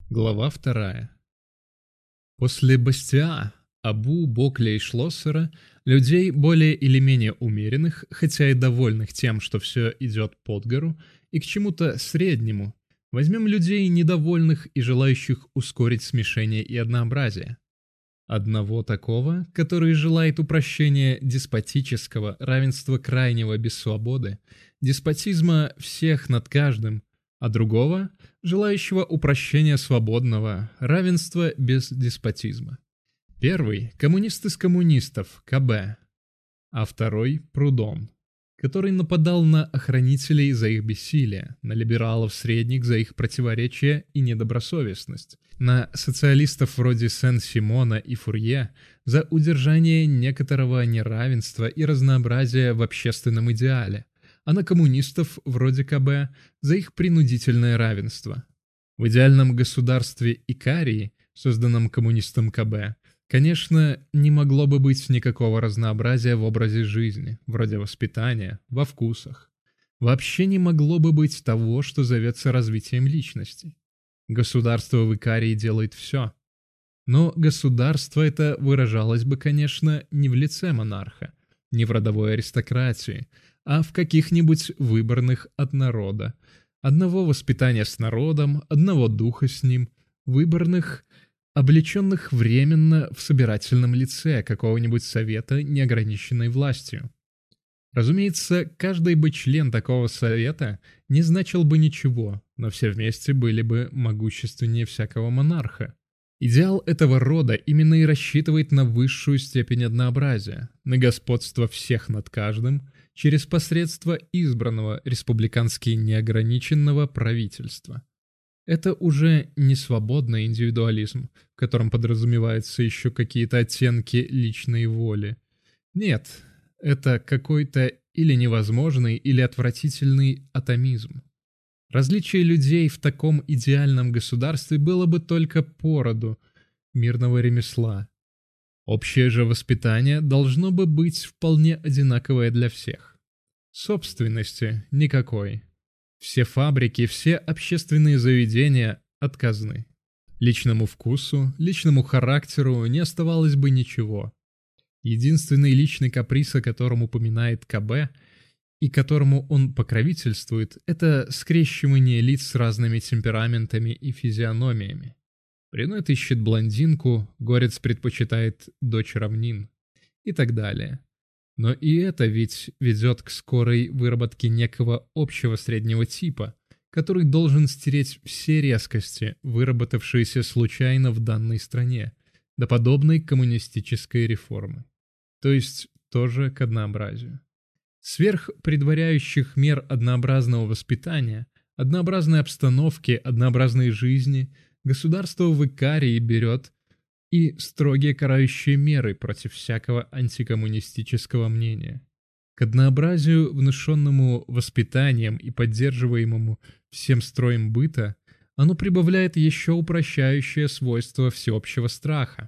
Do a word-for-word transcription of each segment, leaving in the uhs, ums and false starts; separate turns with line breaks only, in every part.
Глава вторая. После Бастиа, Абу, Бокля и Шлоссера, людей более или менее умеренных, хотя и довольных тем, что все идет под гору, и к чему-то среднему, возьмем людей недовольных и желающих ускорить смешение и однообразие. Одного такого, который желает упрощения деспотического, равенства крайнего без свободы, деспотизма всех над каждым, а другого, желающего упрощения свободного, равенства без деспотизма. Первый – коммунист из коммунистов, ка бэ, а второй – Прудон, который нападал на охранителей за их бессилие, на либералов-средних за их противоречие и недобросовестность, на социалистов вроде Сен-Симона и Фурье за удержание некоторого неравенства и разнообразия в общественном идеале, а на коммунистов вроде ка бэ за их принудительное равенство. В идеальном государстве Икарии, созданном коммунистом ка бэ, конечно, не могло бы быть никакого разнообразия в образе жизни, вроде воспитания, во вкусах. Вообще не могло бы быть того, что зовется развитием личности. Государство в Икарии делает все. Но государство это выражалось бы, конечно, не в лице монарха, не в родовой аристократии, а в каких-нибудь выборных от народа, одного воспитания с народом, одного духа с ним, выборных, облеченных временно в собирательном лице какого-нибудь совета неограниченной властью. Разумеется, каждый бы член такого совета не значил бы ничего, но все вместе были бы могущественнее всякого монарха. Идеал этого рода именно и рассчитывает на высшую степень однообразия, на господство всех над каждым, через посредство избранного республикански неограниченного правительства. Это уже не свободный индивидуализм, в котором подразумеваются еще какие-то оттенки личной воли. Нет, это какой-то или невозможный, или отвратительный атомизм. Различие людей в таком идеальном государстве было бы только по роду мирного ремесла. Общее же воспитание должно бы быть вполне одинаковое для всех. Собственности никакой. Все фабрики, все общественные заведения отказны. Личному вкусу, личному характеру не оставалось бы ничего. Единственный личный каприз, о котором упоминает ка бэ, и которому он покровительствует, это скрещивание лиц с разными темпераментами и физиономиями. Брюнет ищет блондинку, горец предпочитает дочь равнин и так далее. Но и это ведь ведет к скорой выработке некого общего среднего типа, который должен стереть все резкости, выработавшиеся случайно в данной стране, до подобной коммунистической реформы. То есть тоже к однообразию. Сверх предваряющих мер однообразного воспитания, однообразной обстановки, однообразной жизни, государство в Икарии берет и строгие карающие меры против всякого антикоммунистического мнения. К однообразию, внушенному воспитанием и поддерживаемому всем строем быта, оно прибавляет еще упрощающее свойство всеобщего страха.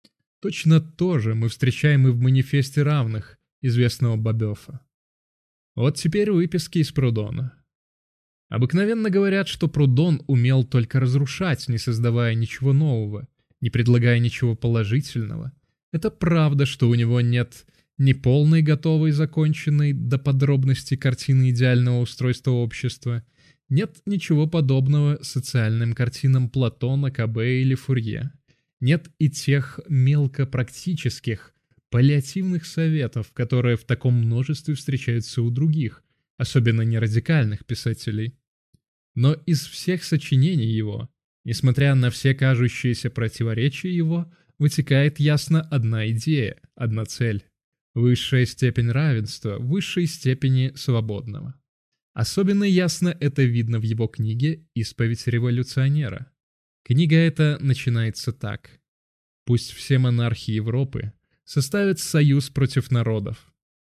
Точно то же мы встречаем и в манифесте равных известного Бабёфа. Вот теперь выписки из Прудона. Обыкновенно говорят, что Прудон умел только разрушать, не создавая ничего нового, не предлагая ничего положительного. Это правда, что у него нет ни полной, готовой, законченной до подробностей картины идеального устройства общества, нет ничего подобного социальным картинам Платона, ка бэ или Фурье. Нет и тех мелкопрактических, паллиативных советов, которые в таком множестве встречаются у других, особенно нерадикальных писателей. Но из всех сочинений его, несмотря на все кажущиеся противоречия его, вытекает ясно одна идея, одна цель – высшая степень равенства, высшей степени свободного. Особенно ясно это видно в его книге «Исповедь революционера». Книга эта начинается так. «Пусть все монархи Европы составят союз против народов.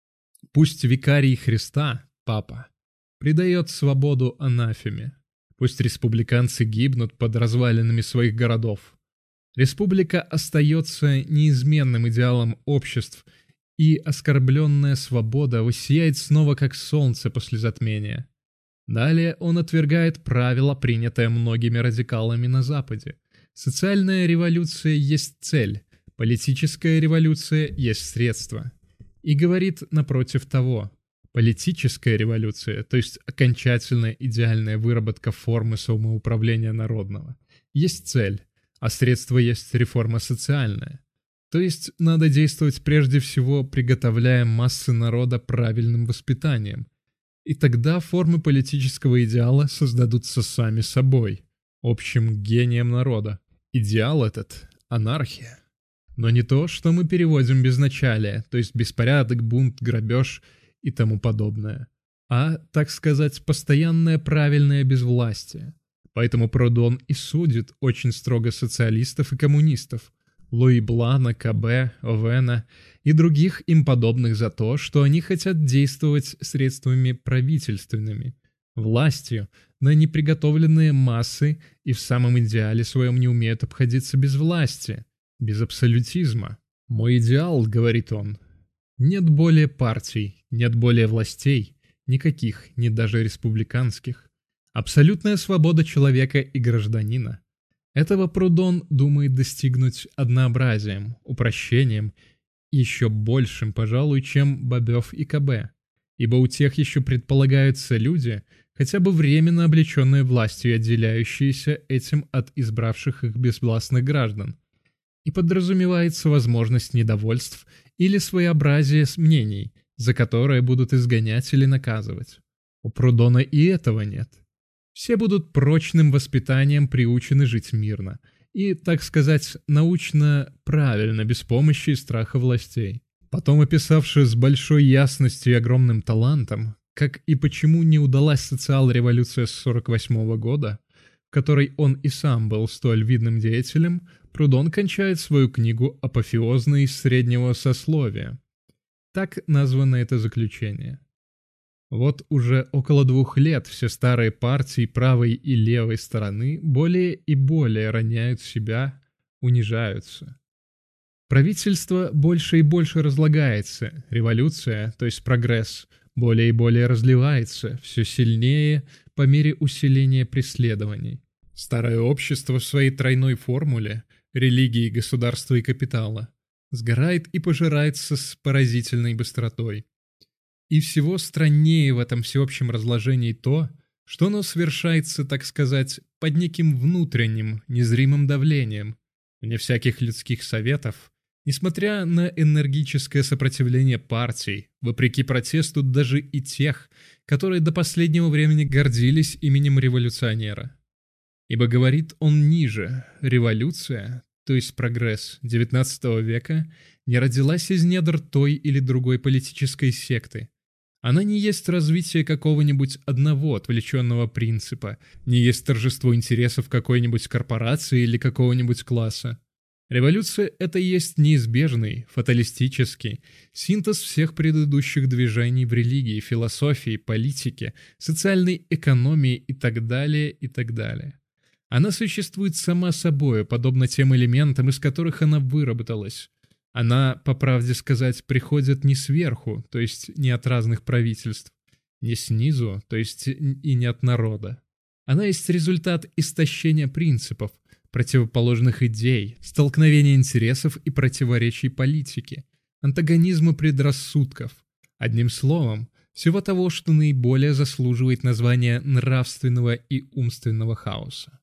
Пусть викарий Христа, Папа, предает свободу анафеме. Пусть республиканцы гибнут под развалинами своих городов. Республика остается неизменным идеалом обществ, и оскорбленная свобода воссияет снова как солнце после затмения. Далее он отвергает правило, принятое многими радикалами на Западе. Социальная революция есть цель, политическая революция есть средство. И говорит напротив того, политическая революция, то есть окончательная идеальная выработка формы самоуправления народного, есть цель, а средство есть реформа социальная. То есть надо действовать прежде всего, приготовляя массы народа правильным воспитанием. И тогда формы политического идеала создадутся сами собой, общим гением народа. Идеал этот – анархия. Но не то, что мы переводим безначалие, то есть беспорядок, бунт, грабеж и тому подобное, а, так сказать, постоянное правильное безвластие. Поэтому Прудон и судит очень строго социалистов и коммунистов, Луи Блана, Кабе, Овена и других им подобных за то, что они хотят действовать средствами правительственными, властью, на неприготовленные массы и в самом идеале своем не умеют обходиться без власти, без абсолютизма. «Мой идеал, — говорит он, — нет более партий, нет более властей, никаких, ни даже республиканских. Абсолютная свобода человека и гражданина. Этого Прудон думает достигнуть однообразием, упрощением, еще большим, пожалуй, чем Бобёв и Кабе, ибо у тех еще предполагаются люди, хотя бы временно облеченные властью и отделяющиеся этим от избравших их безвластных граждан, и подразумевается возможность недовольств или своеобразие мнений, за которое будут изгонять или наказывать. У Прудона и этого нет. Все будут прочным воспитанием приучены жить мирно и, так сказать, научно правильно, без помощи и страха властей. Потом, описавши с большой ясностью и огромным талантом, как и почему не удалась социал-революция с сорок восьмого года, в которой он и сам был столь видным деятелем, Прудон кончает свою книгу «Апофеозно из среднего сословия». Так названо это заключение. Вот уже около двух лет все старые партии правой и левой стороны более и более роняют себя, унижаются. Правительство больше и больше разлагается, революция, то есть прогресс, более и более разливается, все сильнее по мере усиления преследований. Старое общество в своей тройной формуле – религии, государства и капитала – сгорает и пожирается с поразительной быстротой. И всего страннее в этом всеобщем разложении то, что оно совершается, так сказать, под неким внутренним, незримым давлением, вне всяких людских советов, несмотря на энергическое сопротивление партий, вопреки протесту даже и тех, которые до последнего времени гордились именем революционера. Ибо говорит он ниже, революция, то есть прогресс девятнадцатого века, не родилась из недр той или другой политической секты. Она не есть развитие какого-нибудь одного отвлеченного принципа, не есть торжество интересов какой-нибудь корпорации или какого-нибудь класса. Революция — это есть неизбежный, фаталистический синтез всех предыдущих движений в религии, философии, политике, социальной экономии и так далее, и так далее. Она существует сама собой, подобно тем элементам, из которых она выработалась. Она, по правде сказать, приходит не сверху, то есть не от разных правительств, не снизу, то есть и не от народа. Она есть результат истощения принципов, противоположных идей, столкновения интересов и противоречий политики, антагонизма предрассудков. Одним словом, всего того, что наиболее заслуживает названия нравственного и умственного хаоса.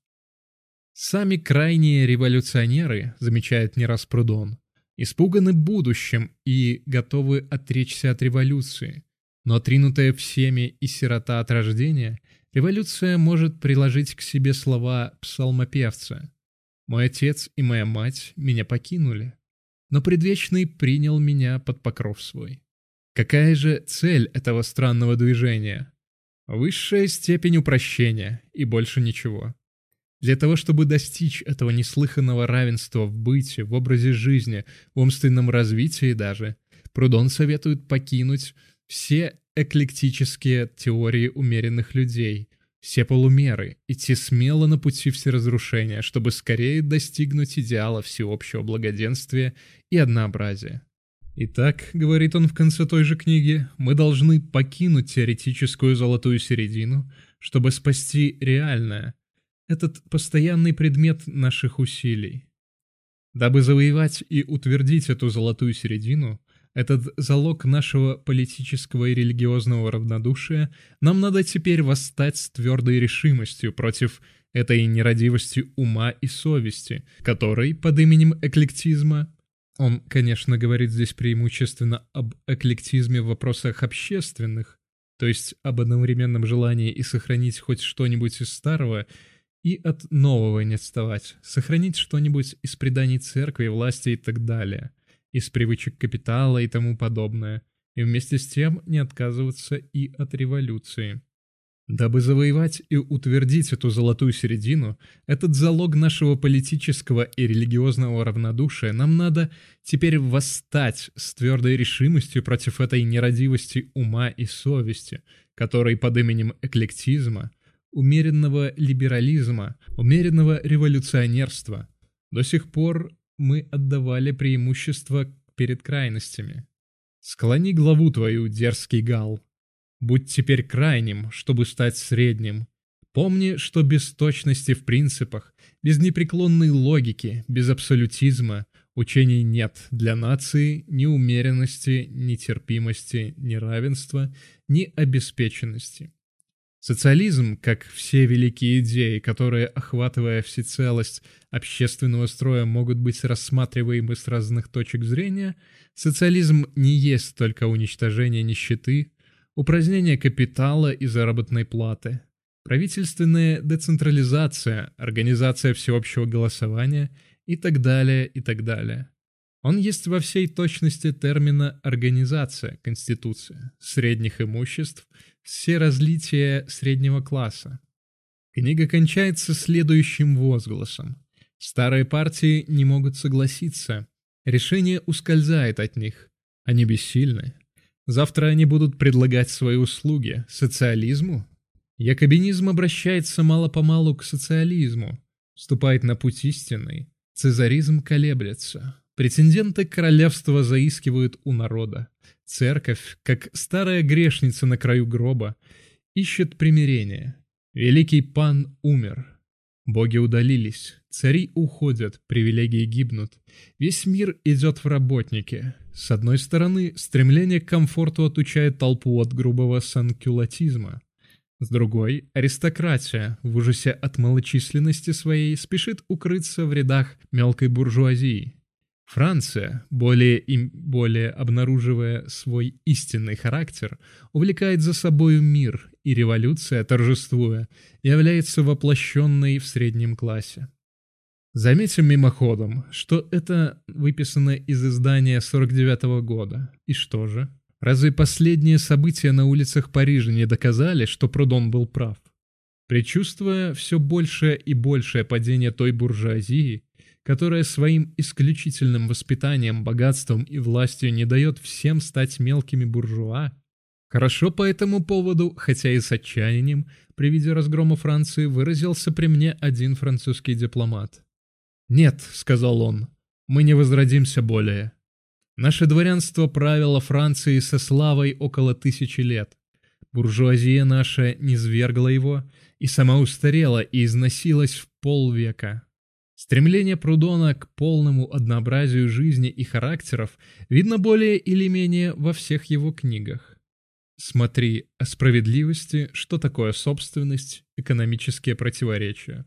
Сами крайние революционеры, замечает не раз Прудон, испуганы будущим и готовы отречься от революции. Но отринутая всеми и сирота от рождения, революция может приложить к себе слова псалмопевца: «Мой отец и моя мать меня покинули, но предвечный принял меня под покров свой». Какая же цель этого странного движения? Высшая степень упрощения и больше ничего. Для того, чтобы достичь этого неслыханного равенства в быте, в образе жизни, в умственном развитии даже, Прудон советует покинуть все эклектические теории умеренных людей, все полумеры, идти смело на пути всеразрушения, чтобы скорее достигнуть идеала всеобщего благоденствия и однообразия. Итак, говорит он в конце той же книги, мы должны покинуть теоретическую золотую середину, чтобы спасти реальное, этот постоянный предмет наших усилий. Дабы завоевать и утвердить эту золотую середину, этот залог нашего политического и религиозного равнодушия, нам надо теперь восстать с твердой решимостью против этой нерадивости ума и совести, которой под именем эклектизма, он, конечно, говорит здесь преимущественно об эклектизме в вопросах общественных, то есть об одновременном желании и сохранить хоть что-нибудь из старого, и от нового не отставать, сохранить что-нибудь из преданий церкви, власти и так далее, из привычек капитала и тому подобное, и вместе с тем не отказываться и от революции. Дабы завоевать и утвердить эту золотую середину, этот залог нашего политического и религиозного равнодушия, нам надо теперь восстать с твердой решимостью против этой нерадивости ума и совести, которой под именем эклектизма, умеренного либерализма, умеренного революционерства до сих пор мы отдавали преимущество перед крайностями. Склони главу твою, дерзкий гал. Будь теперь крайним, чтобы стать средним. Помни, что без точности в принципах, без непреклонной логики, без абсолютизма учений нет для нации ни умеренности, ни терпимости, ни равенства, ни обеспеченности. Социализм, как все великие идеи, которые, охватывая всецелость общественного строя, могут быть рассматриваемы с разных точек зрения, социализм не есть только уничтожение нищеты, упразднение капитала и заработной платы, правительственная децентрализация, организация всеобщего голосования и так далее, и так далее. Он есть во всей точности термина «организация», «конституция», средних имуществ, все разлития среднего класса. Книга кончается следующим возгласом. Старые партии не могут согласиться, решение ускользает от них, они бессильны. Завтра они будут предлагать свои услуги социализму. Якобинизм обращается мало-помалу к социализму, вступает на путь истинный, цезаризм колеблется. Претенденты королевства заискивают у народа. Церковь, как старая грешница на краю гроба, ищет примирения. Великий пан умер. Боги удалились, цари уходят, привилегии гибнут. Весь мир идет в работники. С одной стороны, стремление к комфорту отучает толпу от грубого санкюлатизма. С другой, аристократия, в ужасе от малочисленности своей, спешит укрыться в рядах мелкой буржуазии. Франция, более и более обнаруживая свой истинный характер, увлекает за собою мир, и революция, торжествуя, является воплощенной в среднем классе. Заметим мимоходом, что это выписано из издания сорок девятого года. И что же? Разве последние события на улицах Парижа не доказали, что Прудон был прав? Предчувствуя все большее и большее падение той буржуазии, которая своим исключительным воспитанием, богатством и властью не дает всем стать мелкими буржуа, хорошо по этому поводу, хотя и с отчаянием, при виде разгрома Франции выразился при мне один французский дипломат. «Нет», — сказал он, — «мы не возродимся более. Наше дворянство правило Францией со славой около тысячи лет. Буржуазия наша низвергла его и сама устарела и износилась в полвека. Стремление Прудона к полному однообразию жизни и характеров видно более или менее во всех его книгах. Смотри о справедливости, что такое собственность, экономические противоречия».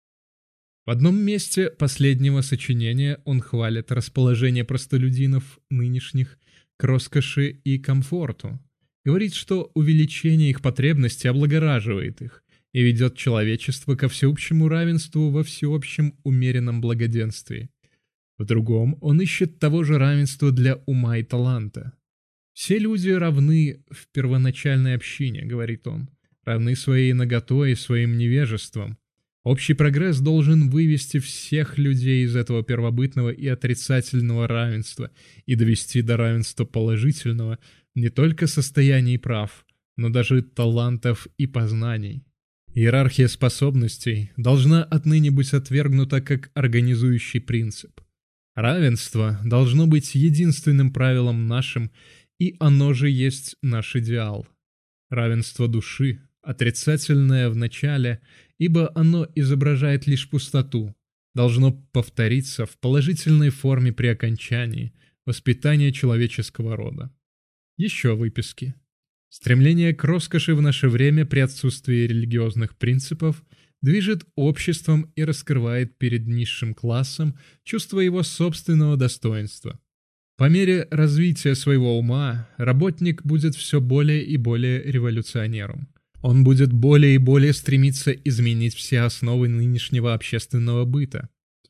В одном месте последнего сочинения он хвалит расположение простолюдинов нынешних к роскоши и комфорту. Говорит, что увеличение их потребностей облагораживает их и ведет человечество ко всеобщему равенству во всеобщем умеренном благоденствии. В другом он ищет того же равенства для ума и таланта. «Все люди равны в первоначальной общине», — говорит он, — «равны своей наготой и своим невежеством. Общий прогресс должен вывести всех людей из этого первобытного и отрицательного равенства и довести до равенства положительного не только состояний прав, но даже талантов и познаний. Иерархия способностей должна отныне быть отвергнута как организующий принцип. Равенство должно быть единственным правилом нашим, и оно же есть наш идеал. Равенство души, отрицательное в начале, ибо оно изображает лишь пустоту, должно повториться в положительной форме при окончании воспитания человеческого рода. Еще выписки. Стремление к роскоши в наше время при отсутствии религиозных принципов движет обществом и раскрывает перед низшим классом чувство его собственного достоинства. По мере развития своего ума работник будет все более и более революционером. Он будет более и более стремиться изменить все основы нынешнего общественного быта.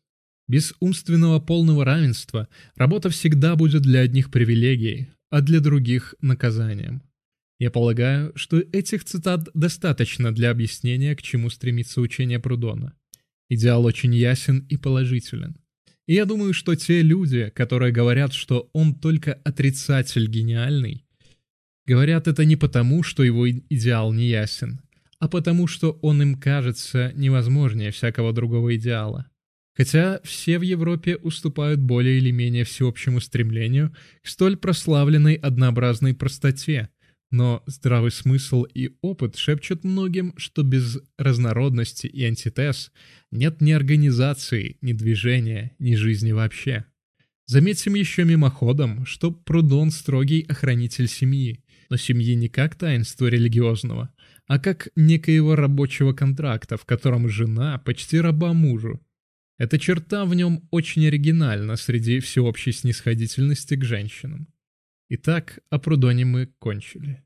Без умственного полного равенства работа всегда будет для одних привилегией, а для других – наказанием. Я полагаю, что этих цитат достаточно для объяснения, к чему стремится учение Прудона. Идеал очень ясен и положителен. И я думаю, что те люди, которые говорят, что он только отрицатель гениальный, говорят это не потому, что его идеал не ясен, а потому, что он им кажется невозможнее всякого другого идеала. Хотя все в Европе уступают более или менее всеобщему стремлению к столь прославленной однообразной простоте, но здравый смысл и опыт шепчут многим, что без разнородности и антитез нет ни организации, ни движения, ни жизни вообще. Заметим еще мимоходом, что Прудон строгий охранитель семьи, но семьи не как таинство религиозного, а как некоего рабочего контракта, в котором жена почти раба мужу. Эта черта в нем очень оригинальна среди всеобщей снисходительности к женщинам. Итак, о Прудоне мы кончили.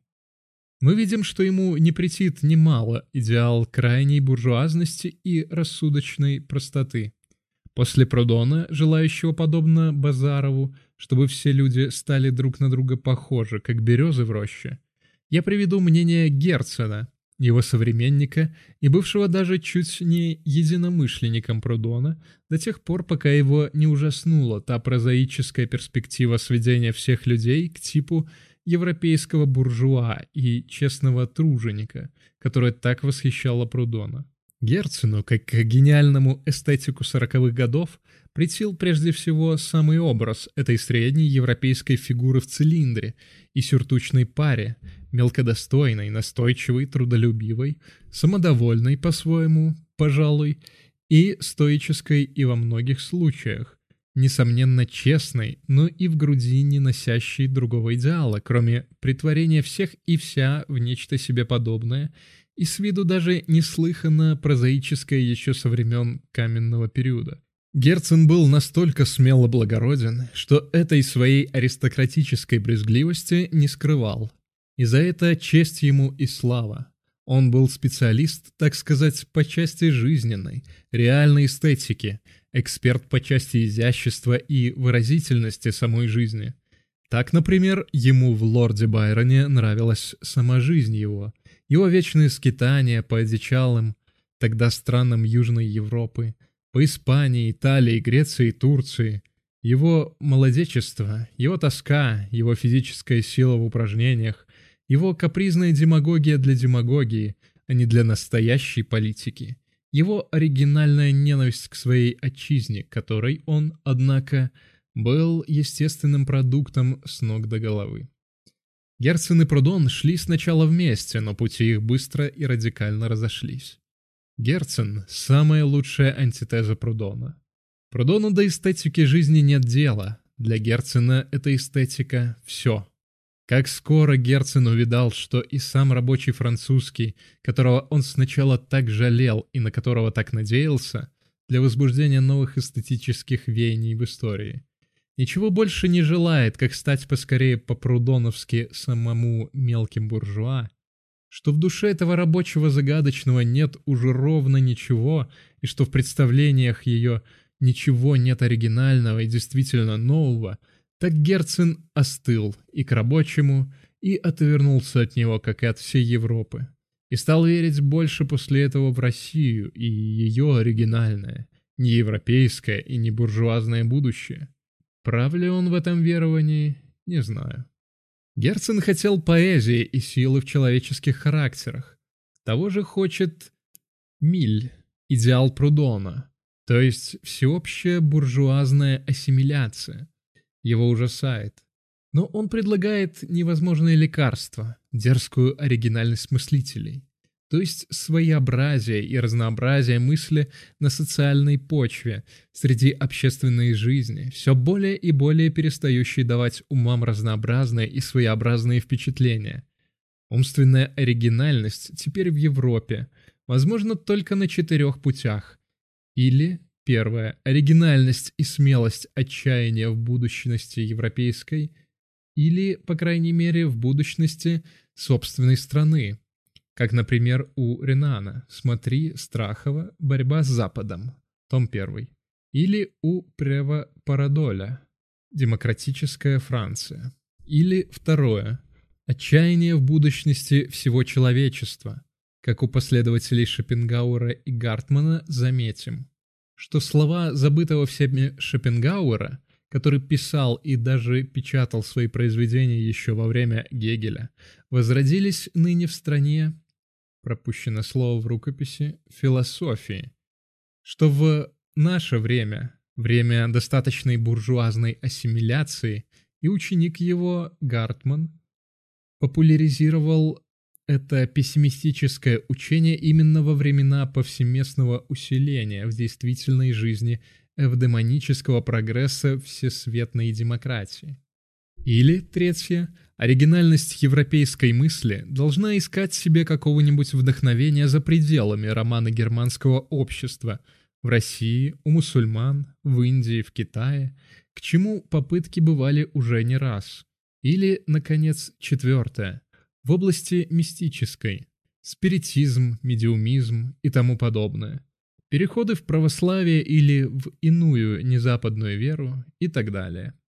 Мы видим, что ему не претит немало идеал крайней буржуазности и рассудочной простоты. После Прудона, желающего подобно Базарову, чтобы все люди стали друг на друга похожи, как березы в роще, я приведу мнение Герцена, его современника и бывшего даже чуть не единомышленником Прудона, до тех пор, пока его не ужаснула та прозаическая перспектива сведения всех людей к типу европейского буржуа и честного труженика, которая так восхищала Прудона. Герцену, как к гениальному эстетику сороковых годов, претил прежде всего самый образ этой средней европейской фигуры в цилиндре и сюртучной паре, мелкодостойной, настойчивой, трудолюбивой, самодовольной по-своему, пожалуй, и стоической и во многих случаях, несомненно честной, но и в груди не носящей другого идеала, кроме претворения всех и вся в нечто себе подобное, и с виду даже неслыханно прозаическое еще со времен каменного периода. Герцен был настолько смело благороден, что этой своей аристократической брезгливости не скрывал. И за это честь ему и слава. Он был специалист, так сказать, по части жизненной, реальной эстетики, эксперт по части изящества и выразительности самой жизни. Так, например, ему в лорде Байроне нравилась сама жизнь его, его вечные скитания по одичалым, тогда странам Южной Европы, по Испании, Италии, Греции и Турции, его молодечество, его тоска, его физическая сила в упражнениях, его капризная демагогия для демагогии, а не для настоящей политики, его оригинальная ненависть к своей отчизне, которой он, однако, был естественным продуктом с ног до головы. Герцен и Прудон шли сначала вместе, но пути их быстро и радикально разошлись. Герцен – самая лучшая антитеза Прудона. Прудону до эстетики жизни нет дела, для Герцена эта эстетика – все. Как скоро Герцен увидал, что и сам рабочий французский, которого он сначала так жалел и на которого так надеялся, для возбуждения новых эстетических веяний в истории, ничего больше не желает, как стать поскорее по-прудоновски самому мелким буржуа, что в душе этого рабочего загадочного нет уже ровно ничего, и что в представлениях ее ничего нет оригинального и действительно нового, так Герцен остыл и к рабочему, и отвернулся от него, как и от всей Европы, и стал верить больше после этого в Россию и ее оригинальное, не европейское и не буржуазное будущее. Прав ли он в этом веровании, не знаю. Герцен хотел поэзии и силы в человеческих характерах. Того же хочет Миль, идеал Прудона, то есть всеобщая буржуазная ассимиляция. Его ужасает. Но он предлагает невозможное лекарство, дерзкую оригинальность мыслителей. то есть своеобразие и разнообразие мысли на социальной почве, среди общественной жизни, все более и более перестающей давать умам разнообразные и своеобразные впечатления. Умственная оригинальность теперь в Европе возможна только на четырех путях. Или, первое, оригинальность и смелость отчаяния в будущности европейской, или, по крайней мере, в будущности собственной страны, как, например, у Ренана «Смотри, Страхова. Борьба с Западом», том первый, или у Прева Парадоля «Демократическая Франция», или, второе, отчаяние в будущности всего человечества, как у последователей Шопенгауэра и Гартмана. Заметим, что слова забытого всеми Шопенгауэра, который писал и даже печатал свои произведения еще во время Гегеля, возродились ныне в стране, пропущено слово в рукописи, философии, что в наше время, время достаточной буржуазной ассимиляции, и ученик его, Гартман, популяризировал это пессимистическое учение именно во времена повсеместного усиления в действительной жизни эвдемонического прогресса всесветной демократии. Или, третье, оригинальность европейской мысли должна искать себе какого-нибудь вдохновения за пределами романа германского общества, в России, у мусульман, в Индии, в Китае, к чему попытки бывали уже не раз. Или, наконец, четвертое, в области мистической, спиритизм, медиумизм и тому подобное, переходы в православие или в иную незападную веру и так далее.